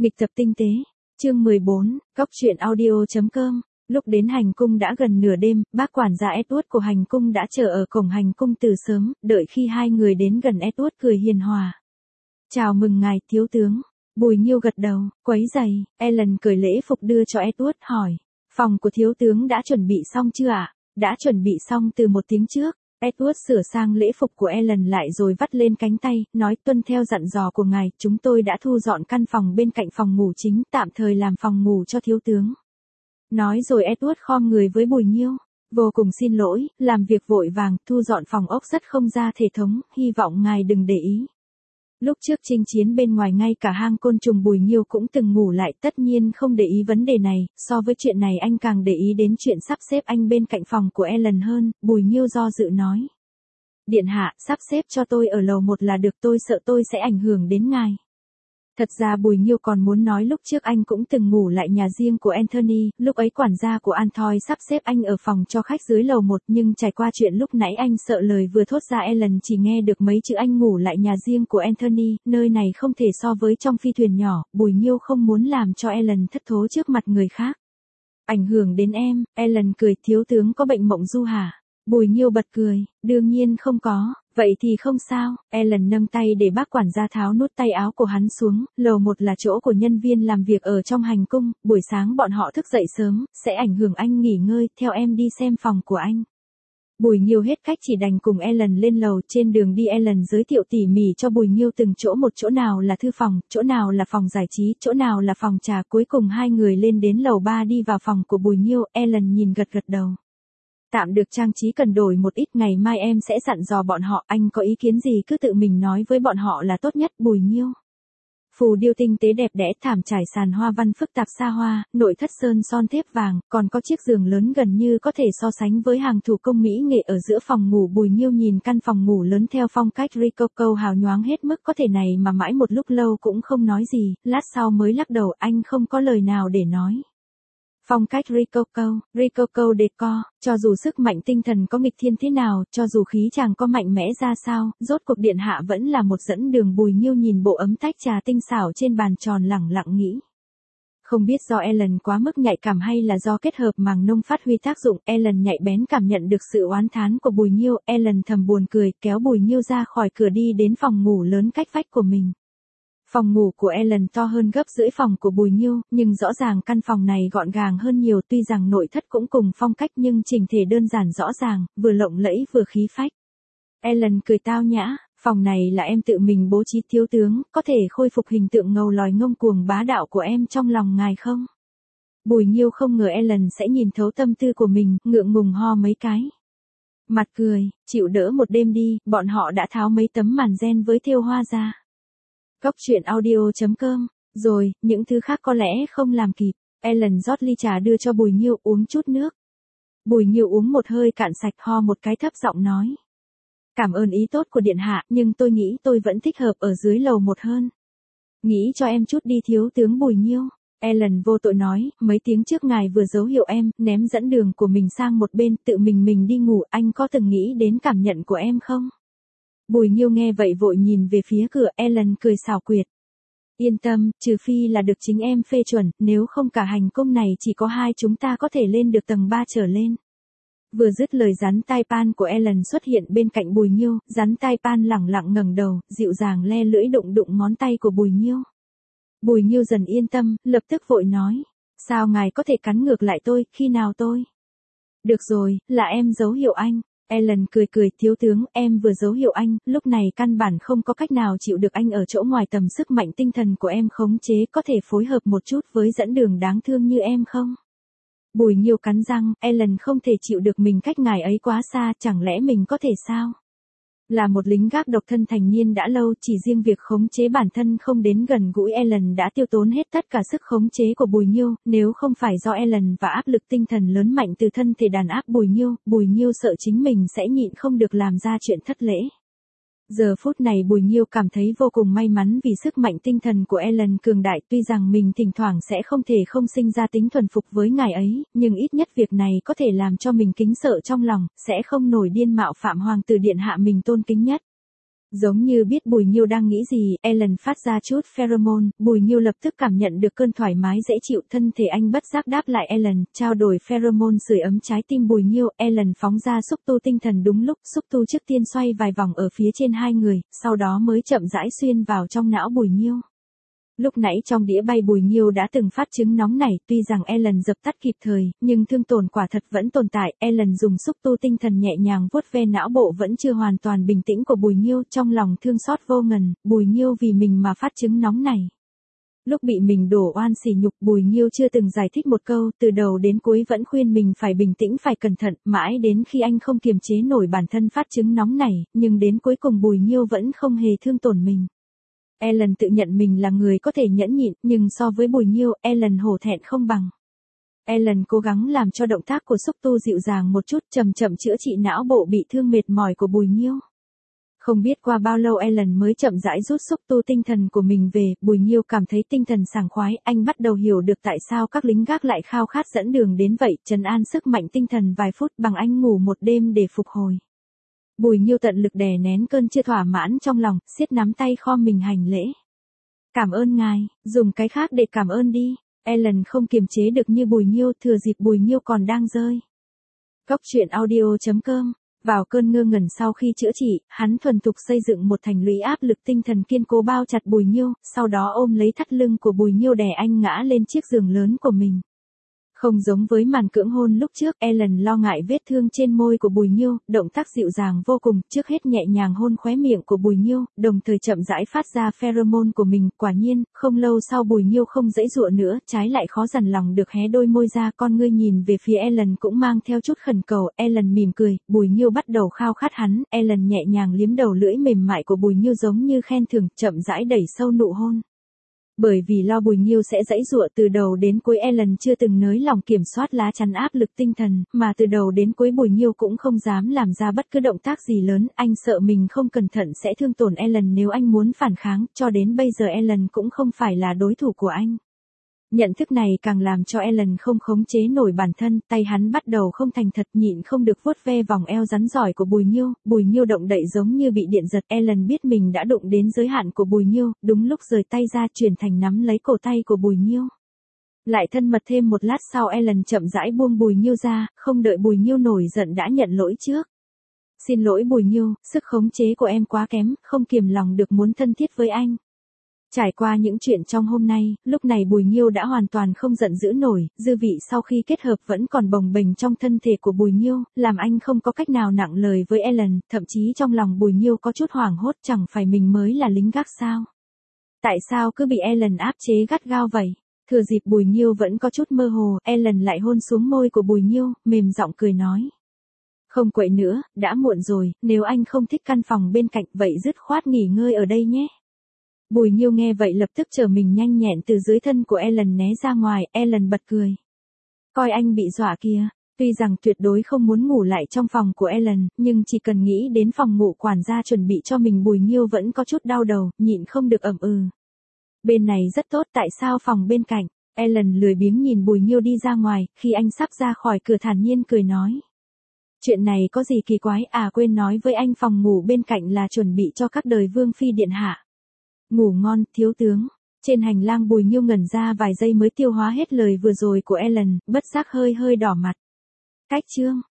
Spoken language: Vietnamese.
Nghịch tập tinh tế, chương 14, góc truyện audio.com. Lúc đến hành cung đã gần nửa đêm, bác quản gia Edward của hành cung đã chờ ở cổng hành cung từ sớm, đợi khi hai người đến gần Edward cười hiền hòa. Chào mừng ngài thiếu tướng. Bùi Nhiêu gật đầu, quấy giày. Ellen cởi lễ phục đưa cho Edward, hỏi, phòng của thiếu tướng đã chuẩn bị xong chưa ạ? Đã chuẩn bị xong từ 1 tiếng trước. Edward sửa sang lễ phục của Ellen lại rồi vắt lên cánh tay, nói tuân theo dặn dò của ngài, chúng tôi đã thu dọn căn phòng bên cạnh phòng ngủ chính, tạm thời làm phòng ngủ cho thiếu tướng. Nói rồi Edward khom người với Bùi Nhiêu, vô cùng xin lỗi, làm việc vội vàng, thu dọn phòng ốc rất không ra thể thống, hy vọng ngài đừng để ý. Lúc trước chinh chiến bên ngoài ngay cả hang côn trùng Bùi Nhiêu cũng từng ngủ lại, tất nhiên không để ý vấn đề này, so với chuyện này anh càng để ý đến chuyện sắp xếp anh bên cạnh phòng của Ellen hơn. Bùi Nhiêu do dự nói. Điện hạ, sắp xếp cho tôi ở lầu 1 là được, tôi sợ tôi sẽ ảnh hưởng đến ngài. Thật ra Bùi Nhiêu còn muốn nói lúc trước anh cũng từng ngủ lại nhà riêng của Anthony, lúc ấy quản gia của Antoine sắp xếp anh ở phòng cho khách dưới lầu 1, nhưng trải qua chuyện lúc nãy anh sợ lời vừa thốt ra Ellen chỉ nghe được mấy chữ anh ngủ lại nhà riêng của Anthony, nơi này không thể so với trong phi thuyền nhỏ. Bùi Nhiêu không muốn làm cho Ellen thất thố trước mặt người khác. Ảnh hưởng đến em. Ellen cười, thiếu tướng có bệnh mộng du hả? Bùi Nhiêu bật cười, đương nhiên không có. Vậy thì không sao. Ellen nâng tay để bác quản gia tháo nút tay áo của hắn xuống. Lầu 1 là chỗ của nhân viên làm việc ở trong hành cung, buổi sáng bọn họ thức dậy sớm, sẽ ảnh hưởng anh nghỉ ngơi, theo em đi xem phòng của anh. Bùi Nhiêu hết cách chỉ đành cùng Ellen lên lầu. Trên đường đi Ellen giới thiệu tỉ mỉ cho Bùi Nhiêu từng chỗ một, chỗ nào là thư phòng, chỗ nào là phòng giải trí, chỗ nào là phòng trà. Cuối cùng hai người lên đến lầu 3 đi vào phòng của Bùi Nhiêu. Ellen nhìn gật gật đầu. Tạm được, trang trí cần đổi một ít, ngày mai em sẽ dặn dò bọn họ, anh có ý kiến gì cứ tự mình nói với bọn họ là tốt nhất. Bùi Nhiêu. Phù điêu tinh tế đẹp đẽ, thảm trải sàn hoa văn phức tạp xa hoa, nội thất sơn son thép vàng, còn có chiếc giường lớn gần như có thể so sánh với hàng thủ công mỹ nghệ ở giữa phòng ngủ. Bùi Nhiêu nhìn căn phòng ngủ lớn theo phong cách Rococo hào nhoáng hết mức có thể này mà mãi một lúc lâu cũng không nói gì, lát sau mới lắc đầu, anh không có lời nào để nói. Phong cách Rococo decor, cho dù sức mạnh tinh thần có nghịch thiên thế nào, cho dù khí chàng có mạnh mẽ ra sao, rốt cuộc điện hạ vẫn là một dẫn đường. Bùi Nhiêu nhìn bộ ấm tách trà tinh xảo trên bàn tròn lẳng lặng nghĩ. Không biết do Ellen quá mức nhạy cảm hay là do kết hợp màng nông phát huy tác dụng, Ellen nhạy bén cảm nhận được sự oán thán của Bùi Nhiêu. Ellen thầm buồn cười, kéo Bùi Nhiêu ra khỏi cửa đi đến phòng ngủ lớn cách vách của mình. Phòng ngủ của Ellen to hơn gấp rưỡi phòng của Bùi Nhiêu, nhưng rõ ràng căn phòng này gọn gàng hơn nhiều, tuy rằng nội thất cũng cùng phong cách nhưng chỉnh thể đơn giản rõ ràng, vừa lộng lẫy vừa khí phách. Ellen cười tao nhã, phòng này là em tự mình bố trí thiếu tướng, có thể khôi phục hình tượng ngầu lòi ngông cuồng bá đạo của em trong lòng ngài không? Bùi Nhiêu không ngờ Ellen sẽ nhìn thấu tâm tư của mình, ngượng ngùng ho mấy cái. Mặt cười, chịu đỡ một đêm đi, bọn họ đã tháo mấy tấm màn ren với thêu hoa ra. Góc truyện audio.com. Rồi, những thứ khác có lẽ không làm kịp. Ellen rót ly trà đưa cho Bùi Nhiêu, uống chút nước. Bùi Nhiêu uống một hơi cạn sạch, ho một cái thấp giọng nói. Cảm ơn ý tốt của điện hạ, nhưng tôi nghĩ tôi vẫn thích hợp ở dưới lầu 1 hơn. Nghĩ cho em chút đi thiếu tướng. Bùi Nhiêu. Ellen vô tội nói, mấy tiếng trước ngài vừa dấu hiệu em, ném dẫn đường của mình sang một bên, tự mình đi ngủ, anh có từng nghĩ đến cảm nhận của em không? Bùi Nhiêu nghe vậy vội nhìn về phía cửa. Ellen cười xảo quyệt. Yên tâm, trừ phi là được chính em phê chuẩn, nếu không cả hành cung này chỉ có hai chúng ta có thể lên được tầng 3 trở lên. Vừa dứt lời, rắn tai pan của Ellen xuất hiện bên cạnh Bùi Nhiêu, rắn tai pan lẳng lặng ngẩng đầu, dịu dàng le lưỡi đụng ngón tay của Bùi Nhiêu. Bùi Nhiêu dần yên tâm, lập tức vội nói. Sao ngài có thể cắn ngược lại tôi, khi nào tôi? Được rồi, là em dấu hiệu anh. Ellen cười, thiếu tướng, em vừa dấu hiệu anh, lúc này căn bản không có cách nào chịu được anh ở chỗ ngoài tầm sức mạnh tinh thần của em khống chế, có thể phối hợp một chút với dẫn đường đáng thương như em không? Bùi Nhiêu cắn răng, Ellen không thể chịu được mình cách ngài ấy quá xa, chẳng lẽ mình có thể sao? Là một lính gác độc thân thành niên đã lâu, chỉ riêng việc khống chế bản thân không đến gần gũi Ellen đã tiêu tốn hết tất cả sức khống chế của Bùi Nhiêu, nếu không phải do Ellen và áp lực tinh thần lớn mạnh từ thân thể đàn áp Bùi Nhiêu sợ chính mình sẽ nhịn không được làm ra chuyện thất lễ. Giờ phút này Bùi Nhiêu cảm thấy vô cùng may mắn vì sức mạnh tinh thần của Ellen cường đại, tuy rằng mình thỉnh thoảng sẽ không thể không sinh ra tính thuần phục với ngài ấy, nhưng ít nhất việc này có thể làm cho mình kính sợ trong lòng, sẽ không nổi điên mạo phạm hoàng tử điện hạ mình tôn kính nhất. Giống như biết Bùi Nhiêu đang nghĩ gì, Ellen phát ra chút pheromone, Bùi Nhiêu lập tức cảm nhận được cơn thoải mái dễ chịu, thân thể anh bất giác đáp lại Ellen, trao đổi pheromone sưởi ấm trái tim Bùi Nhiêu, Ellen phóng ra xúc tu tinh thần đúng lúc, xúc tu trước tiên xoay vài vòng ở phía trên hai người, sau đó mới chậm rãi xuyên vào trong não Bùi Nhiêu. Lúc nãy trong đĩa bay Bùi Nhiêu đã từng phát chứng nóng nảy, tuy rằng Ellen dập tắt kịp thời, nhưng thương tổn quả thật vẫn tồn tại. Ellen dùng xúc tu tinh thần nhẹ nhàng vuốt ve não bộ vẫn chưa hoàn toàn bình tĩnh của Bùi Nhiêu, trong lòng thương xót vô ngần, Bùi Nhiêu vì mình mà phát chứng nóng này. Lúc bị mình đổ oan sỉ nhục, Bùi Nhiêu chưa từng giải thích một câu, từ đầu đến cuối vẫn khuyên mình phải bình tĩnh, phải cẩn thận, mãi đến khi anh không kiềm chế nổi bản thân phát chứng nóng này, nhưng đến cuối cùng Bùi Nhiêu vẫn không hề thương tổn mình. Ellen tự nhận mình là người có thể nhẫn nhịn, nhưng so với Bùi Nhiêu, Ellen hổ thẹn không bằng. Ellen cố gắng làm cho động tác của xúc tu dịu dàng một chút, chậm chậm chữa trị não bộ bị thương mệt mỏi của Bùi Nhiêu. Không biết qua bao lâu Ellen mới chậm rãi rút xúc tu tinh thần của mình về, Bùi Nhiêu cảm thấy tinh thần sảng khoái, anh bắt đầu hiểu được tại sao các lính gác lại khao khát dẫn đường đến vậy, trấn an sức mạnh tinh thần vài phút bằng anh ngủ một đêm để phục hồi. Bùi Nhiêu tận lực đè nén cơn chưa thỏa mãn trong lòng, siết nắm tay khom mình hành lễ. Cảm ơn ngài, dùng cái khác để cảm ơn đi. Ellen không kiềm chế được như Bùi Nhiêu, thừa dịp Bùi Nhiêu còn đang rơi. Cóc truyện audio.com. Vào cơn ngơ ngẩn sau khi chữa trị, hắn thuần thục xây dựng một thành lũy áp lực tinh thần kiên cố bao chặt Bùi Nhiêu, sau đó ôm lấy thắt lưng của Bùi Nhiêu đè anh ngã lên chiếc giường lớn của mình. Không giống với màn cưỡng hôn lúc trước, Ellen lo ngại vết thương trên môi của Bùi Nhiêu, động tác dịu dàng vô cùng, trước hết nhẹ nhàng hôn khóe miệng của Bùi Nhiêu, đồng thời chậm rãi phát ra pheromone của mình, quả nhiên, không lâu sau Bùi Nhiêu không giãy giụa nữa, trái lại khó dằn lòng được hé đôi môi ra, con ngươi nhìn về phía Ellen cũng mang theo chút khẩn cầu, Ellen mỉm cười, Bùi Nhiêu bắt đầu khao khát hắn, Ellen nhẹ nhàng liếm đầu lưỡi mềm mại của Bùi Nhiêu giống như khen thưởng, chậm rãi đẩy sâu nụ hôn. Bởi vì lo Bùi Nhiêu sẽ giãy giụa, từ đầu đến cuối Ellen chưa từng nới lòng kiểm soát lá chắn áp lực tinh thần, mà từ đầu đến cuối Bùi Nhiêu cũng không dám làm ra bất cứ động tác gì lớn, anh sợ mình không cẩn thận sẽ thương tổn Ellen nếu anh muốn phản kháng, cho đến bây giờ Ellen cũng không phải là đối thủ của anh. Nhận thức này càng làm cho Ellen không khống chế nổi bản thân, tay hắn bắt đầu không thành thật, nhịn không được vuốt ve vòng eo rắn giỏi của Bùi Nhiêu động đậy giống như bị điện giật, Ellen biết mình đã đụng đến giới hạn của Bùi Nhiêu, đúng lúc rời tay ra chuyển thành nắm lấy cổ tay của Bùi Nhiêu. Lại thân mật thêm một lát sau Ellen chậm rãi buông Bùi Nhiêu ra, không đợi Bùi Nhiêu nổi giận đã nhận lỗi trước. Xin lỗi Bùi Nhiêu, sức khống chế của em quá kém, không kiềm lòng được muốn thân thiết với anh. Trải qua những chuyện trong hôm nay, lúc này Bùi Nhiêu đã hoàn toàn không giận dữ nổi, dư vị sau khi kết hợp vẫn còn bồng bềnh trong thân thể của Bùi Nhiêu, làm anh không có cách nào nặng lời với Ellen, thậm chí trong lòng Bùi Nhiêu có chút hoảng hốt, chẳng phải mình mới là lính gác sao? Tại sao cứ bị Ellen áp chế gắt gao vậy? Thừa dịp Bùi Nhiêu vẫn có chút mơ hồ, Ellen lại hôn xuống môi của Bùi Nhiêu, mềm giọng cười nói. Không quậy nữa, đã muộn rồi, nếu anh không thích căn phòng bên cạnh vậy dứt khoát nghỉ ngơi ở đây nhé. Bùi Nhiêu nghe vậy lập tức trở mình nhanh nhẹn từ dưới thân của Ellen né ra ngoài, Ellen bật cười. Coi anh bị dọa kìa, tuy rằng tuyệt đối không muốn ngủ lại trong phòng của Ellen, nhưng chỉ cần nghĩ đến phòng ngủ quản gia chuẩn bị cho mình Bùi Nhiêu vẫn có chút đau đầu, nhịn không được ậm ừ. Bên này rất tốt, tại sao phòng bên cạnh? Ellen lười biếng nhìn Bùi Nhiêu đi ra ngoài, khi anh sắp ra khỏi cửa thản nhiên cười nói. Chuyện này có gì kỳ quái, à quên nói với anh phòng ngủ bên cạnh là chuẩn bị cho các đời vương phi điện hạ. Ngủ ngon, thiếu tướng. Trên hành lang Bùi Nhiêu ngẩn ra vài giây mới tiêu hóa hết lời vừa rồi của Ellen, bất giác hơi đỏ mặt. Cách chương.